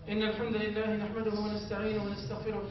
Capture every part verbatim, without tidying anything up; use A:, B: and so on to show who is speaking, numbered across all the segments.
A: إن الحمد لله نحمده ونستعينه ونستغفره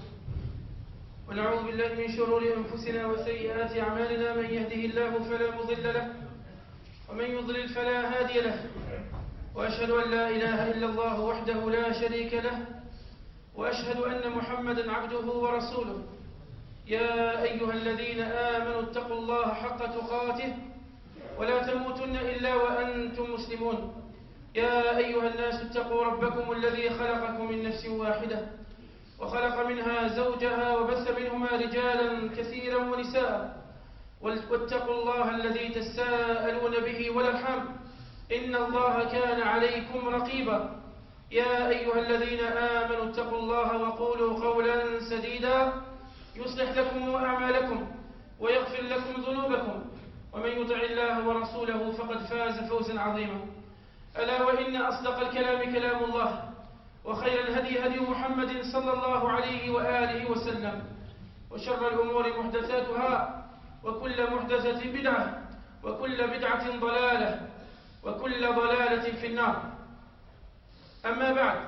A: ونعوذ بالله من شرور أنفسنا وسيئات أعمالنا. من يهده الله فلا مضل له ومن يضلل فلا هادي له، وأشهد أن لا إله إلا الله وحده لا شريك له، وأشهد أن محمدا عبده ورسوله. يا أيها الذين آمنوا اتقوا الله حق تقاته ولا تموتن إلا وأنتم مسلمون. يا أيها الناس اتقوا ربكم الذي خلقكم من نفس واحدة وخلق منها زوجها وبث منهما رجالا كثيرا ونساء، واتقوا الله الذي تساءلون به والأرحام إن الله كان عليكم رقيبا. يا أيها الذين آمنوا اتقوا الله وقولوا قولا سديدا يصلح لكم أعمالكم ويغفر لكم ذنوبكم، ومن يطع الله ورسوله فقد فاز فوزا عظيما. ألا وإن أصدق الكلام كلام الله، وخير الهدي هدي محمد صلى الله عليه وآله وسلم، وشر الأمور محدثاتها، وكل محدثة بدعة، وكل بدعة ضلالة، وكل ضلالة في النار. أما بعد،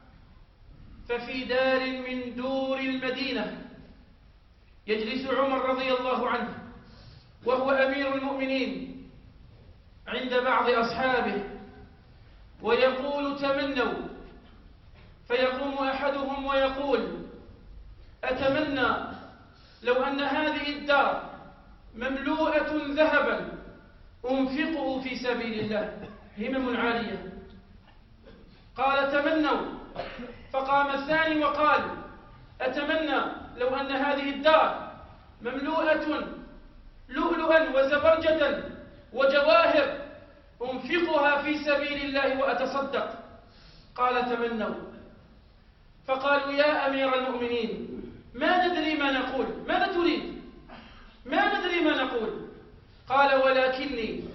A: ففي دار من دور المدينة يجلس عمر رضي الله عنه وهو أمير المؤمنين عند بعض أصحابه ويقول: تمنوا. فيقوم أحدهم ويقول: أتمنى لو أن هذه الدار مملوءة ذهبا أنفقه في سبيل الله. همم عالية. قال: تمنوا. فقام الثاني وقال: أتمنى لو أن هذه الدار مملوءة لؤلؤا وزبرجدا وجواهر أنفقها في سبيل الله وأتصدق. قال: تمنوا. فقالوا: يا أمير المؤمنين، ما ندري ما نقول، ماذا تريد؟ ما ندري ما نقول. قال: ولكني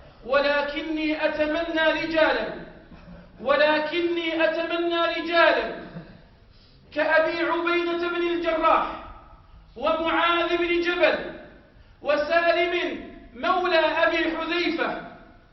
A: ولكني أتمنى رجالا ولكني أتمنى رجالا كأبي عبيدة بن الجراح ومعاذ بن جبل وسالم مولى أبي حذيفة،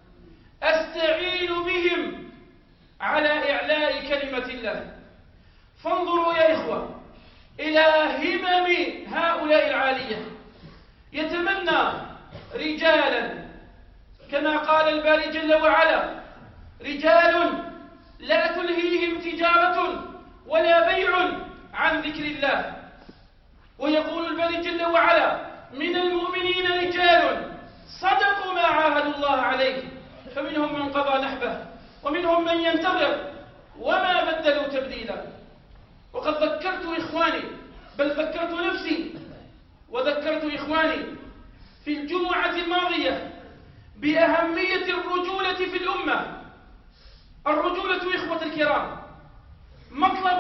A: أستعين بهم على إعلاء كلمة الله. فانظروا يا إخوة إلى همم هؤلاء العالية. يتمنى رجالا كما قال الباري جل وعلا: رجال لا تلهيهم تجارة ولا بيع عن ذكر الله. ويقول الباري جل وعلا: من المؤمنين رجال صدقوا ما عاهدوا الله عليه، فمنهم من قضى نحبه ومنهم من ينتظر وما بدلوا تبديلا. وقد ذكرت إخواني، بل ذكرت نفسي وذكرت إخواني في الجمعة الماضية بأهمية الرجولة في الأمة. الرجولة إخوة الكرام مطلب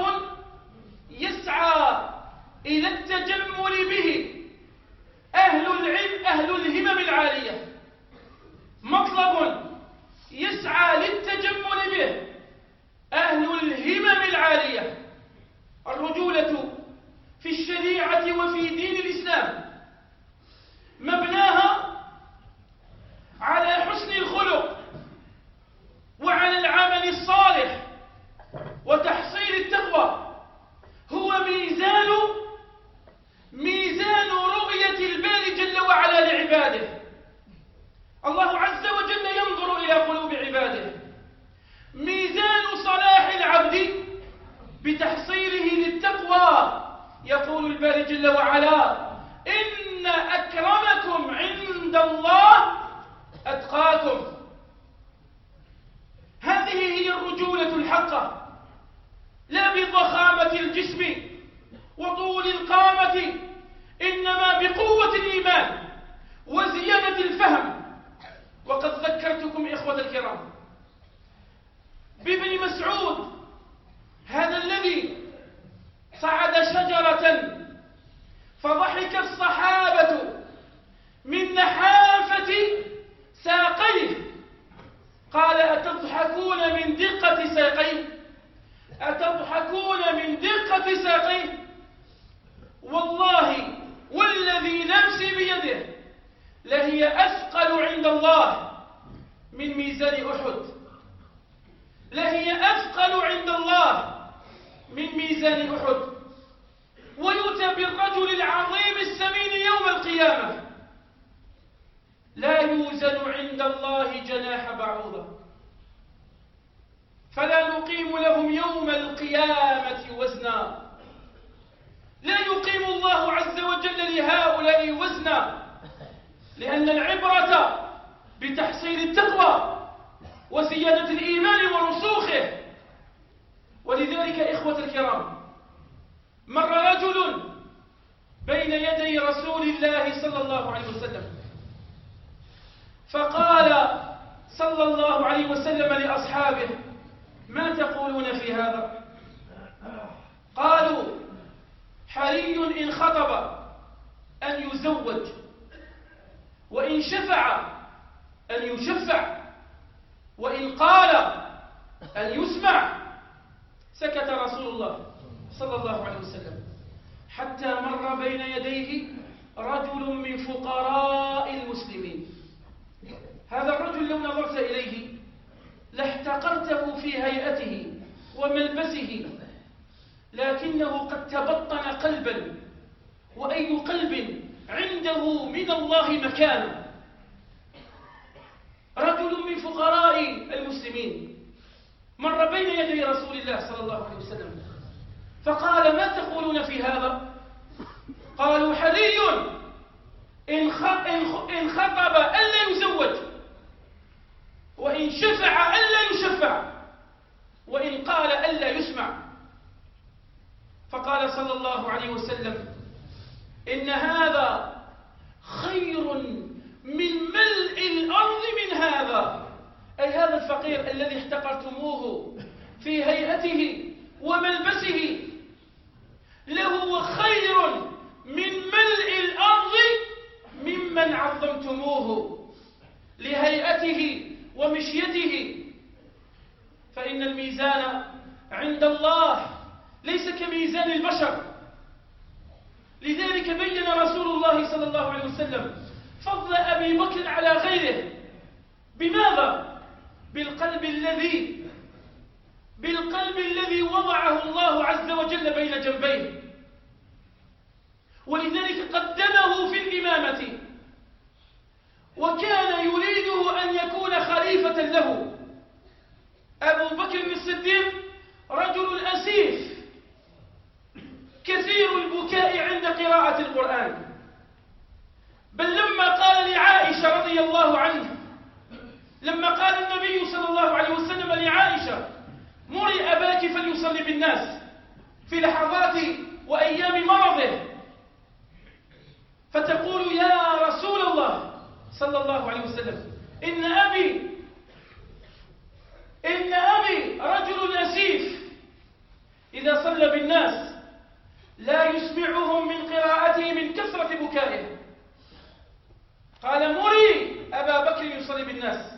A: يسعى إلى التجمل به أهل العلم، أهل الهمم العالية. مطلب يسعى للتجمل به أهل الهمم العالية. الرجولة في الشريعة وفي دين الإسلام مبناها على حسن الخلق وعلى العمل الصالح وتحصيل التقوى. هو ميزان ميزان رؤية الباري جل وعلا لعباده. الله عز وجل ينظر إلى قلوب عباده. ميزان صلاح العبد بتحصيله للتقوى. يقول الباري جل وعلا: إن أكرمكم عند الله أتقاكم. هذه هي الرجولة الحقة، لا بضخامة الجسم وطول القامة، إنما بقوة الإيمان وزيادة الفهم. وقد ذكرتكم إخوة الكرام بابن مسعود، هذا الذي صعد شجرة فضحك الصحابة من نحافة ساقيه. قال: أتضحكون من دقة ساقيه؟ أتضحكون من دقة ساقيه؟ والله والذي نفسي بيده لهي أثقل عند الله من ميزان أحد. لهي أثقل عند الله ميزان أحد، ويؤتى بالرجل العظيم السمين يوم القيامة لا يوزن عند الله جناح بعوضة، فلا نقيم لهم يوم القيامة وزنا. لا يقيم الله عز وجل لهؤلاء وزنا، لأن العبرة بتحصيل التقوى وزيادة الإيمان ورسوخه. ولذلك إخوة الكرام، مر رجل بين يدي رسول الله صلى الله عليه وسلم، فقال صلى الله عليه وسلم لأصحابه: ما تقولون في هذا؟ قالوا: حري إن خطب أن يزوج، وإن شفع أن يشفع، وإن قال أن يسمع. سكت رسول الله صلى الله عليه وسلم حتى مر بين يديه رجل من فقراء المسلمين. هذا الرجل لو نظرت إليه لاحتقرته في هيئته وملبسه، لكنه قد تبطن قلبا، وأي قلب عنده من الله مكانه. رجل من فقراء المسلمين مر بين يدي رسول الله صلى الله عليه وسلم فقال: ما تقولون في هذا؟ قالوا: حري إن خطب ألا يزوج، وإن شفع ألا يشفع، وإن قال ألا يسمع. فقال صلى الله عليه وسلم: إن هذا خير من ملء الأرض من هذا، أي هذا الفقير الذي احتقرتموه في هيئته وملبسه له خير من ملء الأرض ممن عظمتموه لهيئته ومشيته. فإن الميزان عند الله ليس كميزان البشر. لذلك بين رسول الله صلى الله عليه وسلم فضل أبي بكر على غيره. بماذا؟ بالقلب الذي بالقلب الذي وضعه الله عز وجل بين جنبيه، ولذلك قدمه في الإمامة، وكان يريده أن يكون خليفة له. أبو بكر الصديق رجل أسيف كثير البكاء عند قراءة القرآن، بل لما قال لعائشة رضي الله عنها، لما قال النبي صلى الله عليه وسلم لعائشة: مري أباك فليصلي بالناس في لحظات وأيام مرضه، فتقول: يا رسول الله صلى الله عليه وسلم، إن أبي إن أبي رجل أسيف إذا صلى بالناس لا يسمعهم من قراءته من كثرة بكائه. قال: مري أبا بكر يصلي بالناس.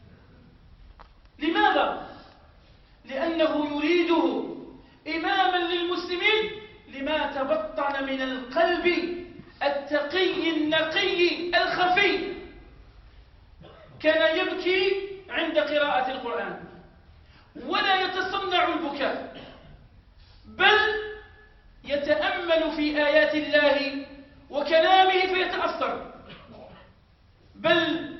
A: لماذا؟ لأنه يريده إماما للمسلمين لما تبطن من القلب التقي النقي الخفي. كان يبكي عند قراءة القرآن ولا يتصنع البكاء، بل يتأمل في آيات الله وكلامه فيتأثر. بل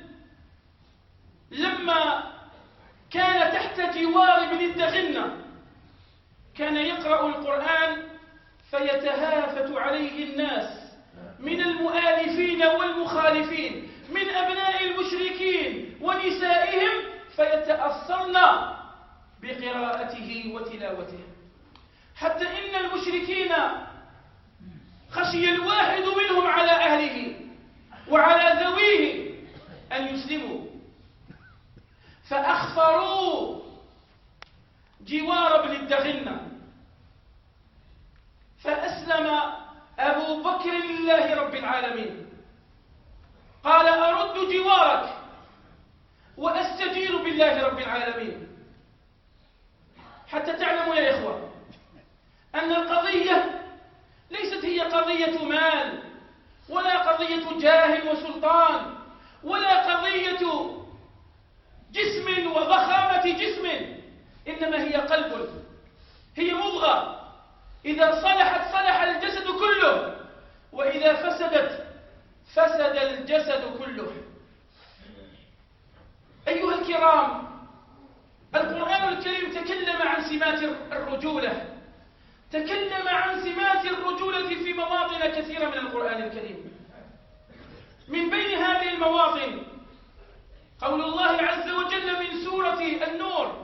A: لما كان تحت جوار ابن الدغنة كان يقرأ القرآن فيتهافت عليه الناس من المؤالفين والمخالفين، من أبناء المشركين ونسائهم، فيتأثرن بقراءته وتلاوته، حتى إن المشركين خشي الواحد منهم على أهله وعلى ذويه أن يسلموا، فأخفروا جوار ابن الدغنة، فأسلم أبو بكر لله رب العالمين. قال: أرد جوارك وأستجير بالله رب العالمين. حتى تعلموا يا إخوة أن القضية ليست هي قضية مال، ولا قضية جاه وسلطان، ولا قضية جسم وضخامة جسم، إنما هي قلب، هي مضغة إذا صلحت صلح الجسد كله، وإذا فسدت فسد الجسد كله. أيها الكرام، القرآن الكريم تكلم عن سمات الرجولة، تكلم عن سمات الرجولة في مواطن كثيرة من القرآن الكريم. من بين هذه المواطن قول الله عز وجل من سورة النور: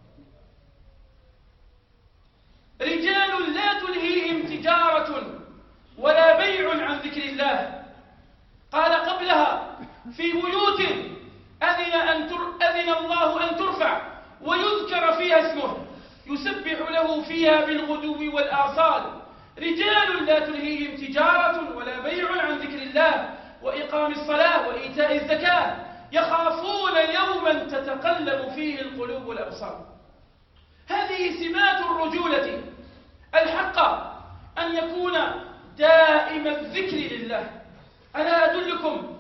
A: رجال لا تلهيهم تجارة ولا بيع عن ذكر الله. قال قبلها: في بيوت أذن, أن تر أذن الله أن ترفع ويذكر فيها اسمه يسبح له فيها بالغدو والآصال. رجال لا تلهيهم تجارة ولا بيع عن ذكر الله وإقام الصلاة وإيتاء الزكاة يخافون يوما تتقلب فيه القلوب والأبصار. هذه سمات الرجولة الحقة، أن يكون دائم الذكر لله. ألا أدلكم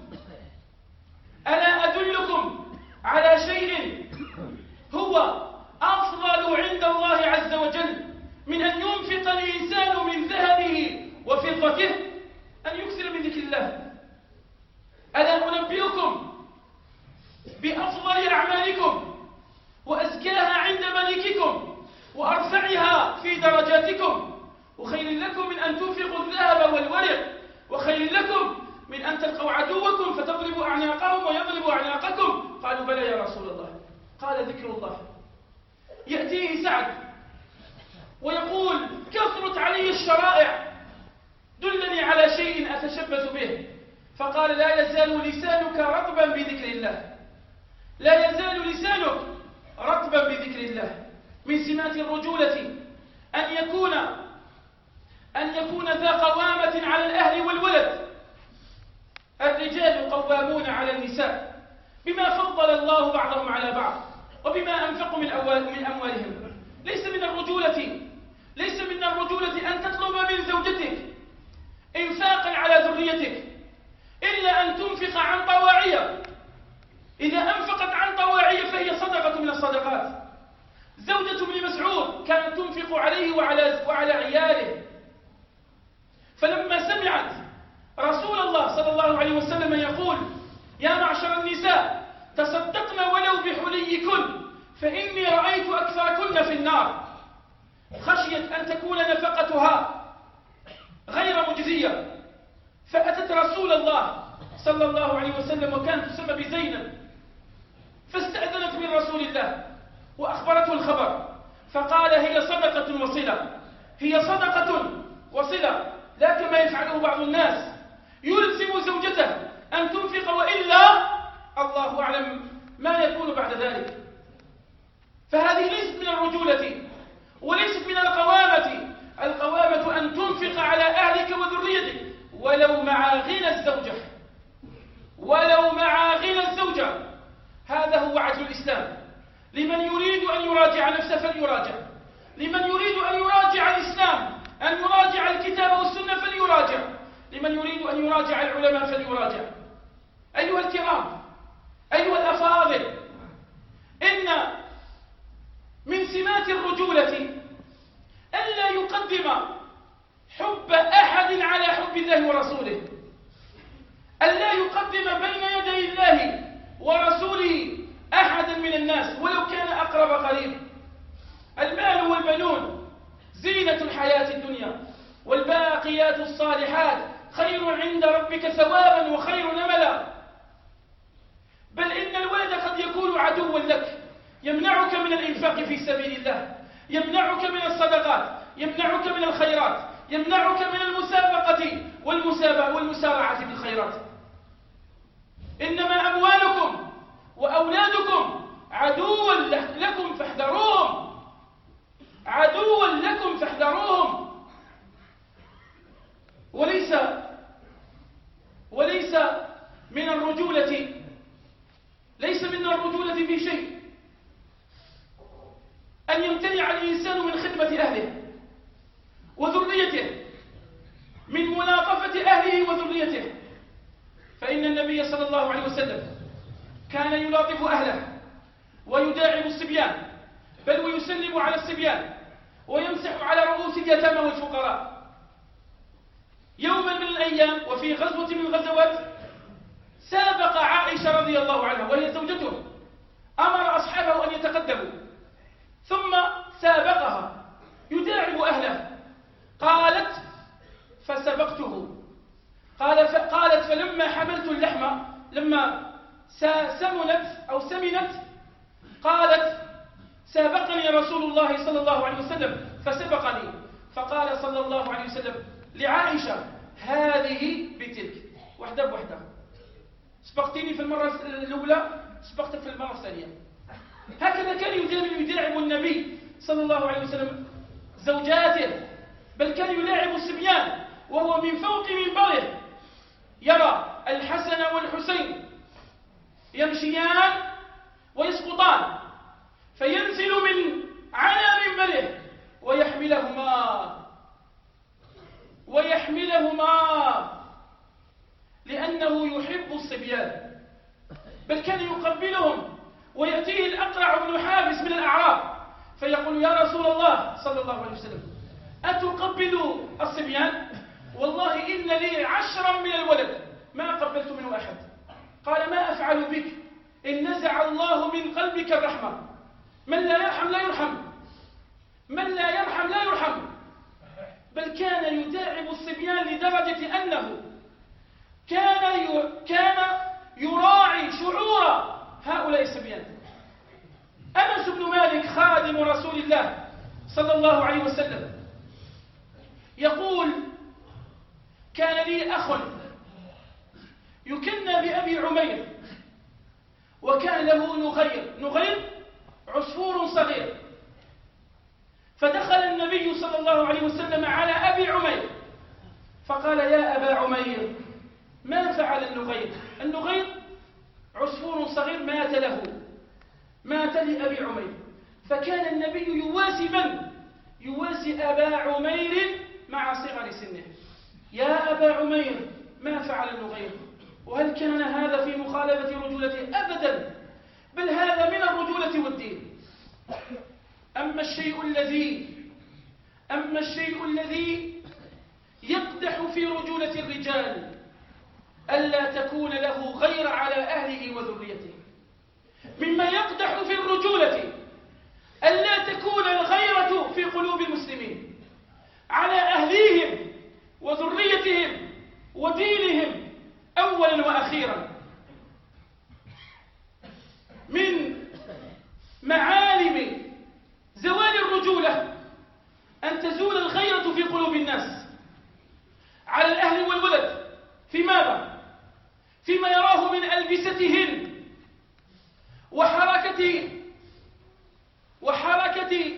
A: ألا أدلكم على شيء هو أفضل عند الله عز وجل من أن ينفق الإنسان من ذهبه وفضته؟ أن يكثر من ذكر الله. ألا أنبئكم بأفضل أعمالكم وأزكاها عند ملككم وأرفعها في درجاتكم، وخير لكم من أن تنفقوا الذهب والورق، وخير لكم من أن تلقوا عدوكم فتضربوا أعناقهم ويضربوا أعناقكم؟ قالوا: بلى يا رسول الله. قال: ذكر الله. يأتيه سعد ويقول: كثرت علي الشرائع، دلني على شيء أتشبث به. فقال: لا يزال لسانك رطبا بذكر الله، لا يزال لسانك رطبا بذكر الله. من سمات الرجولة أن يكون أن يكون ذا قوامة على الأهل والولد. الرجال قوامون على النساء بما فضل الله بعضهم على بعض وبما أنفقوا من أموالهم. ليس من الرجولة ليس من الرجولة أن تطلب من زوجتك إنفاقا على ذريتك، إلا أن تنفق عن طواعية. إذا أنفقت عن طواعية فهي صدقة من الصدقات. زوجة ابن مسعود كانت تنفق عليه وعلى, وعلى عياله، فلما سمعت رسول الله صلى الله عليه وسلم يقول: يا معشر النساء تصدقن ولو بحليكن فإني رأيت أكثركن في النار، خشيت أن تكون نفقتها غير مجزية، فأتت رسول الله صلى الله عليه وسلم وكانت تسمى بزينب، فاستأذنت من رسول الله وأخبرته الخبر، فقال: هي صدقة وصلة، هي صدقة وصلة، لا كما يفعله بعض الناس يلزم زوجته أن تنفق، وإلا الله أعلم ما يكون بعد ذلك. فهذه ليست من الرجولة وليست من القوامة. القوامة أن تنفق على أهلك وذريتك ولو مع غنى الزوجة، ولو مع غنى الزوجة. هذا هو عدل الإسلام. لمن يريد أن يراجع نفسه فليراجع، لمن يريد أن يراجع الإسلام، أن يراجع الكتاب والسنة فليراجع، لمن يريد أن يراجع العلماء فليراجع. أيها الكرام، أيها الأفاضل، إن من سمات الرجولة ألا يقدم حب أحد على حب الله ورسوله، ألا يقدم بين يدي الله ورسوله أحدا من الناس ولو كان أقرب قريب. المال والبنون زينة الحياة الدنيا، والباقيات الصالحات خير عند ربك ثوابا وخير نملا. بل إن الولد قد يكون عدوا لك، يمنعك من الإنفاق في سبيل الله، يمنعك من الصدقات، يمنعك من الخيرات، يمنعك من المسابقة والمسابقة والمسارعة بالخيرات. إنما أموالكم وأولادكم عدوا لكم فاحذروهم، عدوا لكم فاحذروهم. وليس وليس من الرجولة ليس من الرجولة في شيء أن يمتنع الإنسان من خدمة أهله وذريته، من ملاطفة أهله وذريته. فإن النبي صلى الله عليه وسلم كان يلاطف أهله ويداعب الصبيان، بل ويسلم على الصبيان ويمسح على رؤوس اليتامى والفقراء. يوما من الأيام وفي غزوة من الغزوات سابق عائشة رضي الله عنها وهي زوجته، أمر أصحابه أن يتقدموا ثم سابقها يداعب أهله. قالت فسبقته. قال قالت فلما حملت اللحم لما سمنت أو سمنت قالت سابقني رسول الله صلى الله عليه وسلم فسبقني، فقال صلى الله عليه وسلم لعائشة هذه بتلك، وحدة بوحدة، سبقتني في المرة الأولى سبقتك في المرة الثانية. هكذا كان يداعب النبي صلى الله عليه وسلم زوجاته، بل كان يلاعب الصبيان وهو من فوق منبره يرى الحسن والحسين يمشيان ويسقطان فينزل من على منبره ويحملهما ويحملهما لأنه يحب الصبيان، بل كان يقبلهم. ويأتيه الأقرع بن حابس من الأعراب فيقول يا رسول الله صلى الله عليه وسلم أتقبل الصبيان؟ والله إن لي عشرا من الولد ما قبلت منه أحد. قال ما أفعل بك إن نزع الله من قلبك الرحمة، من لا يرحم لا يرحم، من لا يرحم لا يرحم. بل كان يداعب الصبيان لدرجة أنه كان كان يراعي شعور هؤلاء الصبيان. أنس بن مالك خادم رسول الله صلى الله عليه وسلم يقول كان لي أخ يكنى بأبي عمير وكان له نغير، نغير عصفور صغير. فدخل النبي صلى الله عليه وسلم على أبي عمير فقال يا أبا عمير ما فعل النغير؟ النغير عصفور صغير مات له، مات لأبي عمير. فكان النبي يواسي من؟ يواسي أبا عمير مع صغر سنه. يا أبا عمير ما فعل النغير؟ وهل كان هذا في مخالفة رجولته؟ أبدا، بل هذا من الرجولة والدين. أما الشيء الذي أما الشيء الذي يقدح في رجولة الرجال ألا تكون له غير على أهله وذريته. مما يقدح في الرجولة ألا تكون الغيرة في قلوب المسلمين على أهليهم وذريتهم ودينهم أولا وأخيرا. من معالم زوال الرجولة أن تزول الغيرة في قلوب الناس على الأهل والولد. في ماذا؟ فيما يراه من ألبستهن وحركة وحركة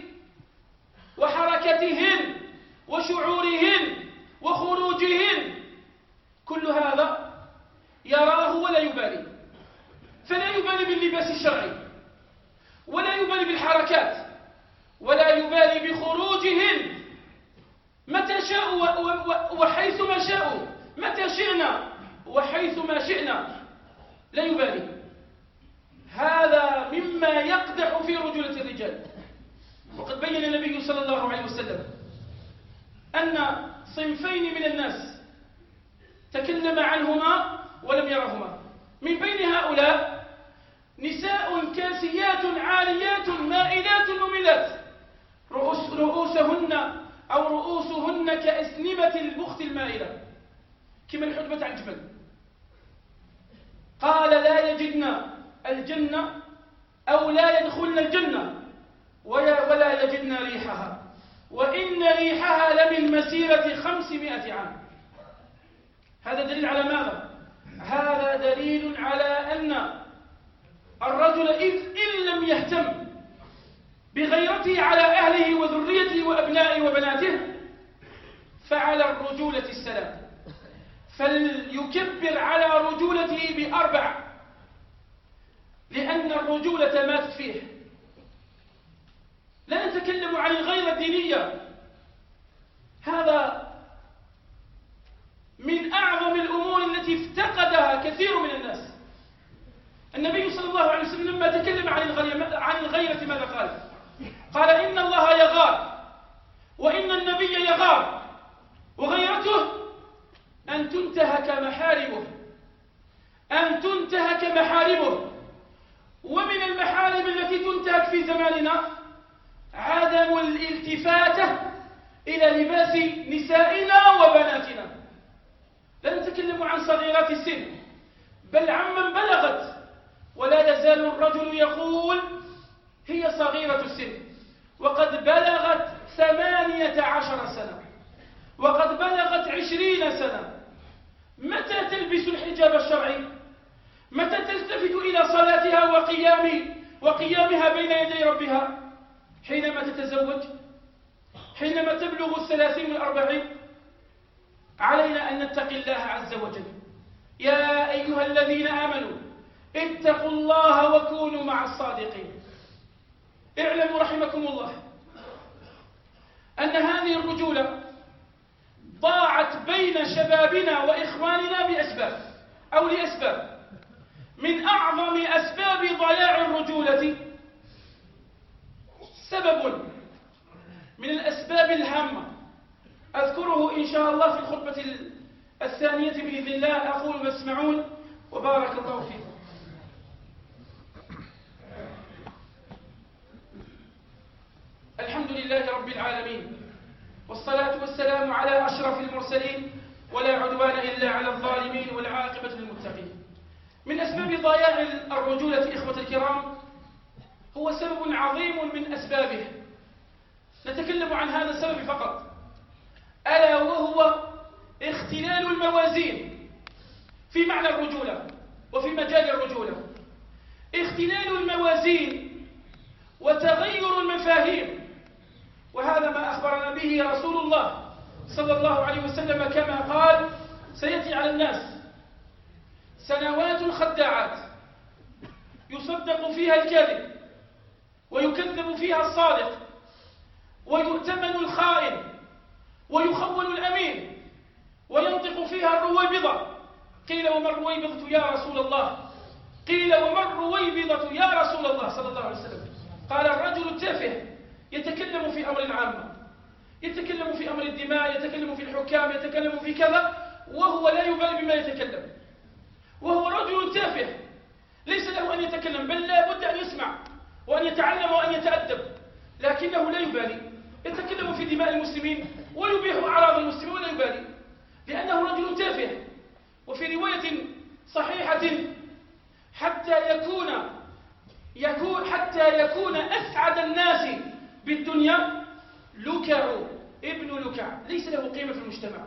A: وحركتهن وشعورهن وخروجهن، كل هذا يراه ولا يبالي. فلا يبالي باللباس الشرعي ولا يبالي بالحركات ولا يبالي بخروجهن متى شاءوا وحيث ما شاءوا، متى شئنا وحيث ما شئنا، لا يبالي. هذا مما يقدح في رجولة الرجال. وقد بين النبي صلى الله عليه وسلم أن صنفين من الناس تكلم عنهما ولم يرهما. من بين هؤلاء نساء كاسيات عاريات مائلات مميلات رؤوس رؤوسهن أو رؤوسهن كأسنمة البخت المائلة كما الحجبة عن الجبل. قال لا يجدن الجنة أو لا يدخلن الجنة ولا يجدن ريحها، وإن ريحها لمن مسيرة خمسمائة عام. هذا دليل على ماذا؟ هذا دليل على أن الرجل إن لم يهتم بغيرته على أهله وذريته وأبنائه وبناته فعلى الرجولة السلام، فليكبر على رجولته بأربع، لأن الرجولة ماتت فيه. لا نتكلم عن الغيرة الدينية، هذا من أعظم الأمور التي افتقدها كثير من الناس. النبي صلى الله عليه وسلم لما تكلم عن الغيرة, عن الغيرة ماذا قال؟ قال إن الله يغار، وإن النبي يغار. وغيرته أن تنتهك محارمه، أن تنتهك محارمه. ومن المحارم التي تنتهك في زماننا عدم الالتفاتة إلى لباس نسائنا وبناتنا. لا نتكلم عن صغيرات السن، بل عمن بلغت، ولا يزال الرجل يقول هي صغيرة السن وقد بلغت ثمانية عشر سنة، وقد بلغت عشرين سنة. متى تلبس الحجاب الشرعي؟ متى تلتفت إلى صلاتها وقيام وقيامها بين يدي ربها؟ حينما تتزوج، حينما تبلغ الثلاثين والأربعين. علينا أن نتقي الله عز وجل. يا أيها الذين آمنوا اتقوا الله وكونوا مع الصادقين. اعلموا رحمكم الله أن هذه الرجولة ضاعت بين شبابنا وإخواننا بأسباب أو لأسباب. من أعظم أسباب ضياع الرجولة سبب من الأسباب الهامة أذكره إن شاء الله في الخطبة الثانية بإذن الله. أقول ما تسمعون وبارك الله فيكم. الحمد لله رب العالمين، والصلاة والسلام على أشرف المرسلين، ولا عدوان إلا على الظالمين، والعاقبة للمتقين. من أسباب ضياع الرجولة إخوة الكرام هو سبب عظيم من أسبابه، نتكلم عن هذا السبب فقط، ألا وهو اختلال الموازين في معنى الرجولة وفي مجال الرجولة. اختلال الموازين وتغير المفاهيم، وهذا ما أخبرنا به رسول الله صلى الله عليه وسلم كما قال: سيأتي على الناس سنوات خداعات يصدق فيها الكاذب ويكذب فيها الصادق ويؤتمن الخائن ويخون الأمين وينطق فيها الرويبضة. قيل: وما الرويبضة يا رسول الله؟ قيل: وما الرويبضة يا رسول الله صلى الله عليه وسلم؟ قال: الرجل التافه يتكلم في أمر عام، يتكلم في أمر الدماء، يتكلم في الحكام، يتكلم في كذا، وهو لا يبالي بما يتكلم، وهو رجل تافه ليس له أن يتكلم، بل لا بد أن يسمع وأن يتعلم وأن يتأدب، لكنه لا يبالي، يتكلم في دماء المسلمين ويبيح أعراض المسلمين ولا يبالي، لأنه رجل تافه. وفي رواية صحيحة: حتى يكون يكون حتى يكون أسعد الناس بالدنيا لكع ابن لكع، ليس له قيمة في المجتمع.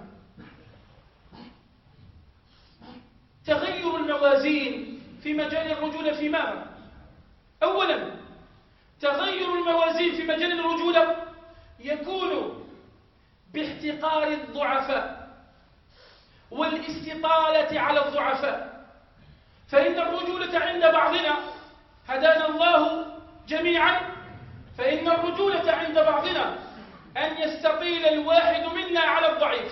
A: تغير الموازين في مجال الرجولة في ماذا؟ أولا، تغير الموازين في مجال الرجولة يكون باحتقار الضعفاء والاستطالة على الضعفاء. فإن الرجولة عند بعضنا، هدانا الله جميعا، فإن الرجولة عند بعضنا أن يستطيل الواحد منا على الضعيف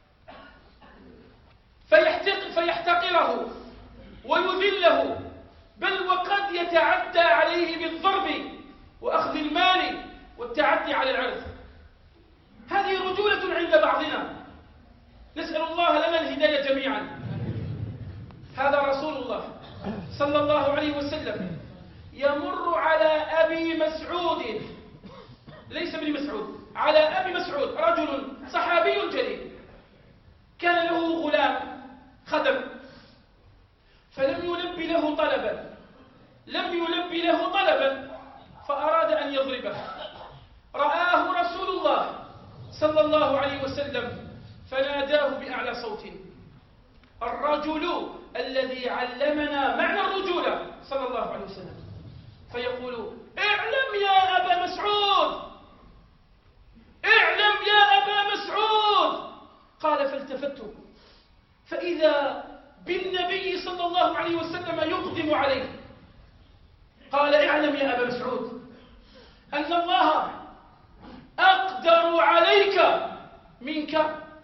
A: فيحتق فيحتقره ويذله، بل وقد يتعدى عليه بالضرب وأخذ المال والتعدي على العرض. هذه رجولة عند بعضنا، نسأل الله لنا الهداية جميعا. هذا رسول الله صلى الله عليه وسلم يمر على أبي مسعود، ليس ابن مسعود، على أبي مسعود، رجل صحابي جليل كان له غلام خدم، فلم يلبي له طلبا لم يلبي له طلبا فأراد أن يضربه. رآه رسول الله صلى الله عليه وسلم فناداه بأعلى صوت: الرجل الذي علمنا معنى الرجولة صلى الله عليه وسلم، فيقول: اعلم يا أبا مسعود، اعلم يا أبا مسعود. قال: فالتفت فإذا بالنبي صلى الله عليه وسلم يقدم عليه. قال: اعلم يا أبا مسعود أن الله أقدر عليك منك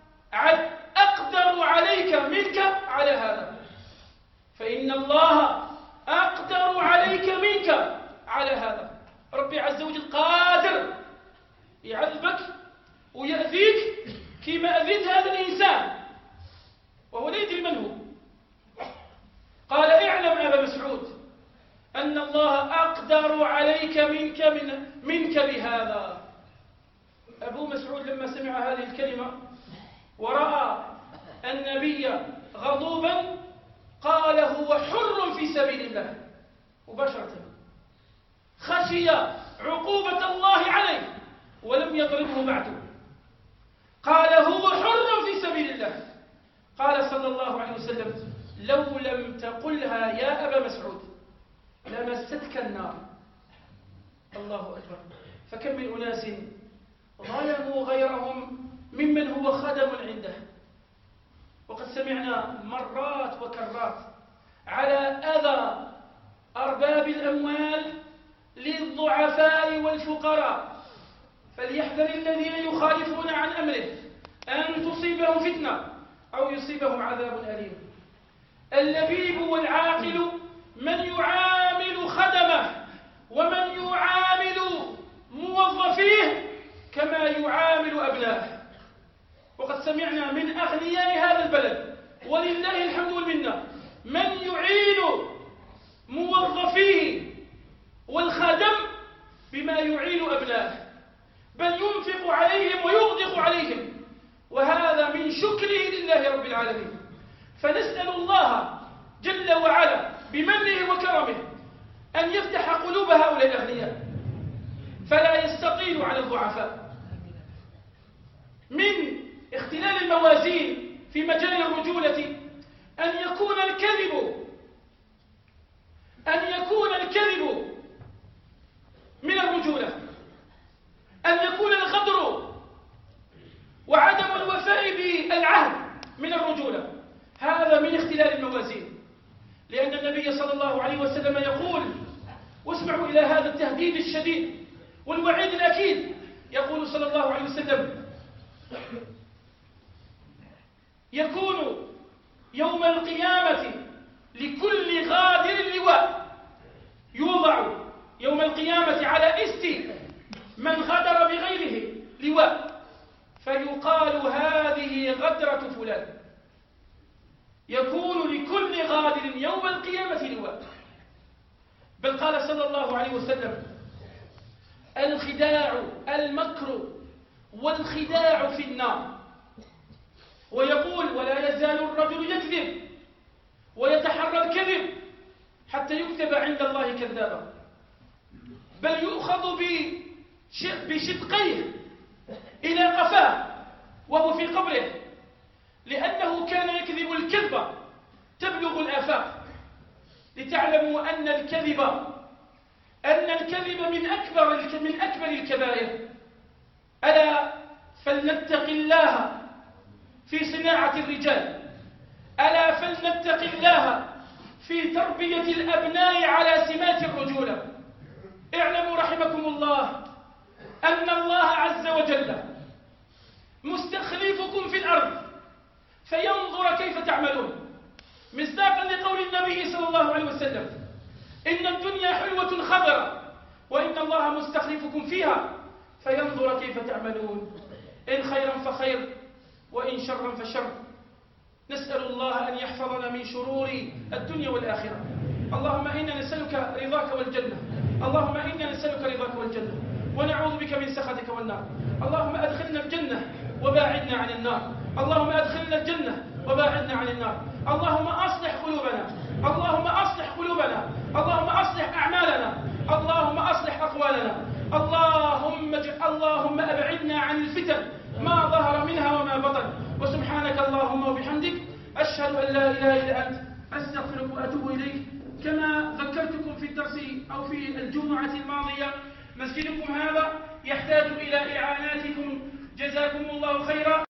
A: أقدر عليك منك على هذا، فإن الله أقدر عليك منك على هذا. ربي عز وجل قادر يعذبك ويأذيك كما أذيت هذا الإنسان وهو لا يدري من هو. قال اعلم أبا مسعود أن الله أقدر عليك منك, من منك بهذا. أبو مسعود لما سمع هذه الكلمة ورأى النبي غضوبا قال هو حر في سبيل الله مباشرة، خشي عقوبة الله عليه ولم يضربه بعده، قال هو حر في سبيل الله. قال صلى الله عليه وسلم لو لم تقلها يا أبا مسعود لمستك النار. الله أكبر. فكم من أناس ظلموا غيرهم ممن هو خدم عنده، وقد سمعنا مرات وكرات على أذى أرباب الأموال للضعفاء والفقراء. فليحذر الذين يخالفون عن أمره أن تصيبهم فتنة أو يصيبهم عذاب أليم. اللبيب والعاقل من يعامل خدمه ومن يعامل موظفيه كما يعامل أبنائه. وقد سمعنا من أغنياء هذا البلد ولله الحمد والمنة من يعين موظفيه والخادم بما يعين أبنائه، بل ينفق عليهم ويغدق عليهم، وهذا من شكره لله رب العالمين. فنسأل الله جل وعلا بمنه وكرمه أن يفتح قلوب هؤلاء الأغنياء فلا يستطيلوا على الضعفاء. من اختلال الموازين في مجال الرجولة أن يكون الكذب أن يكون الكذب من الرجولة، أن يكون الغدر وعدم الوفاء بالعهد من الرجولة. هذا من اختلال الموازين، لأن النبي صلى الله عليه وسلم يقول، واسمعوا إلى هذا التهديد الشديد والوعيد الأكيد، يقول صلى الله عليه وسلم يكون يوم القيامة لكل غادر لواء، يوضع يوم القيامة على است من غدر بغيره لواء فيقال هذه غدرة فلان. يكون لكل غادر يوم القيامة لواء. بل قال صلى الله عليه وسلم الخداع المكر والخداع في النار. ويقول ولا يزال الرجل يكذب ويتحرى الكذب حتى يكتب عند الله كذابا، بل يؤخذ بشدقيه إلى قفاه وهو في قبره، لأنه كان يكذب الكذبة تبلغ الآفاق. لتعلموا أن الكذب أن الكذب من أكبر من أكبر الكبائر. ألا فلنتق الله في صناعة الرجال، ألا فلنتق الله في تربية الأبناء على سمات الرجولة. اعلموا رحمكم الله أن الله عز وجل مستخلفكم في الأرض فينظر كيف تعملون، مصداقا لقول النبي صلى الله عليه وسلم إن الدنيا حلوة خضرة وإن الله مستخلفكم فيها فينظر كيف تعملون، إن خيرا فخير وإن شرا فشر. نسأل الله أن يحفظنا من شرور الدنيا والآخرة. اللهم إنا نسألك رضاك والجنة، اللهم إنا نسألك رضاك والجنة ونعوذ بك من سخطك والنار. اللهم أدخلنا الجنة وباعدنا عن النار، اللهم أدخلنا الجنة وباعدنا عن النار. اللهم أصلح قلوبنا، اللهم أصلح قلوبنا، اللهم أصلح أعمالنا، اللهم أصلح أقوالنا. اللهم اللهم أبعدنا عن الفتن ما ظهر منها وما بطن. وسبحانك اللهم وبحمدك أشهد أن لا إله إلا أنت أستغفرك وأتوب إليك. كما ذكرتكم في الدرس أو في الجمعة الماضية مسجدكم هذا يحتاج إلى إعاناتكم، جزاكم الله خيرا.